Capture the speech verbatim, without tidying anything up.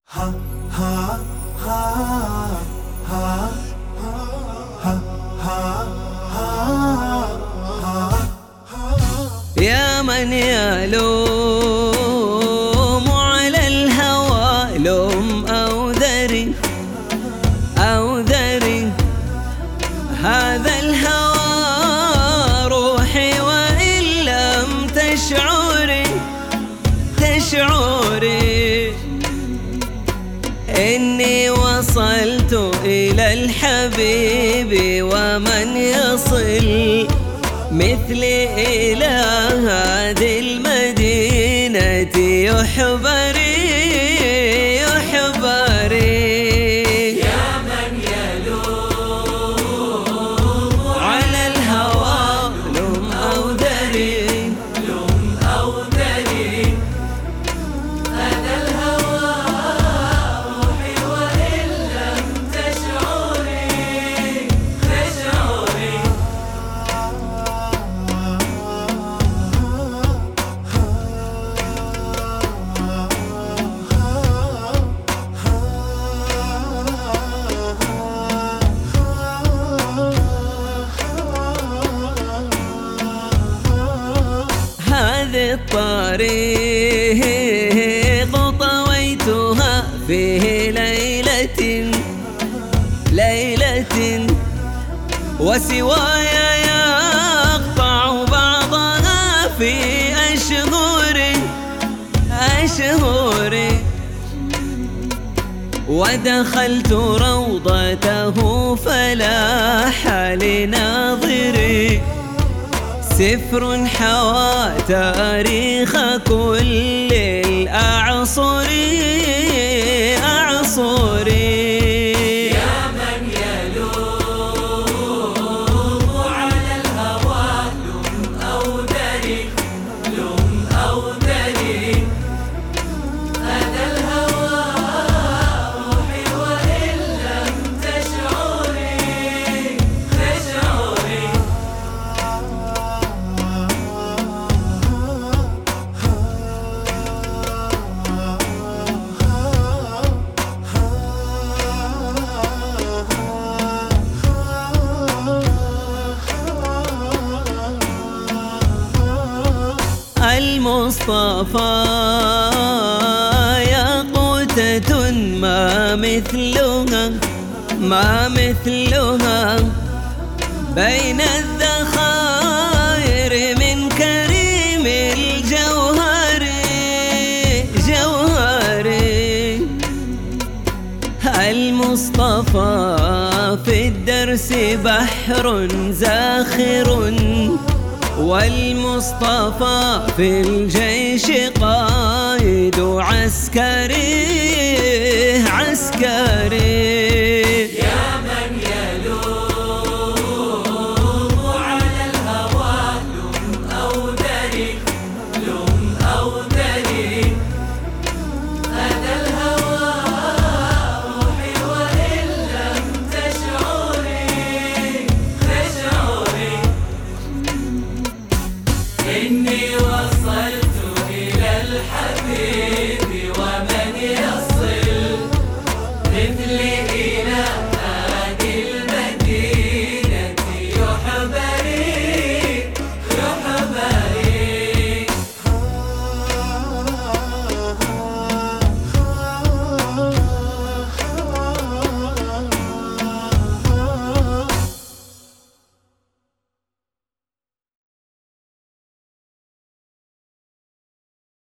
يا من يلوم على الهوى لوم أو ذري أو ذري، هذا الهوى روحي وإن لم تشعري تشعري إني وصلت إلى الحبيب، ومن يصل مثلي إلى هذه المدينة يحبري يحبري. يا من يلوم على الهوى لوم أو ذري لوم أو ذري، هذا الهوى روحي وإن لم تشعري تشعري. هذه الطريق طويتها في ليلة ليلة، وسواي يقطع بعضها في أشهر أشهر، ودخلت روضته فلاح لناظري سفر حوى تاريخ كل الأعصر أعصر. يا من يلوم على الهوى لوم أو ذري لوم أو ذري، هذا الهوى روحي وإن لم تشعري تشعري. المصطفى ياقوتة ما مثلها ما مثلها بين الذخائر من كريم الجوهر جوهر. المصطفى في الدرس بحر زاخر، والمصطفى في الجيش قائد عسكري عسكري.